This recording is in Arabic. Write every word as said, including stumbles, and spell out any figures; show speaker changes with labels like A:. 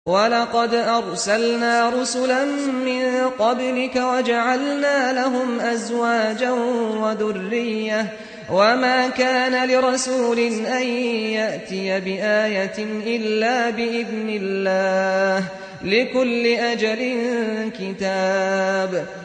A: وَلَقَدْ أَرْسَلْنَا رُسُلًا مِّن قَبْلِكَ وَجَعَلْنَا لَهُمْ أَزْوَاجًا وَذُرِّيَّةً ۚ وَمَا كَانَ لِرَسُولٍ أَن يَأْتِيَ بِآيَةٍ إِلَّا بِإِذْنِ اللَّهِ ۗ لِكُلِّ أَجَلٍ كِتَابٌ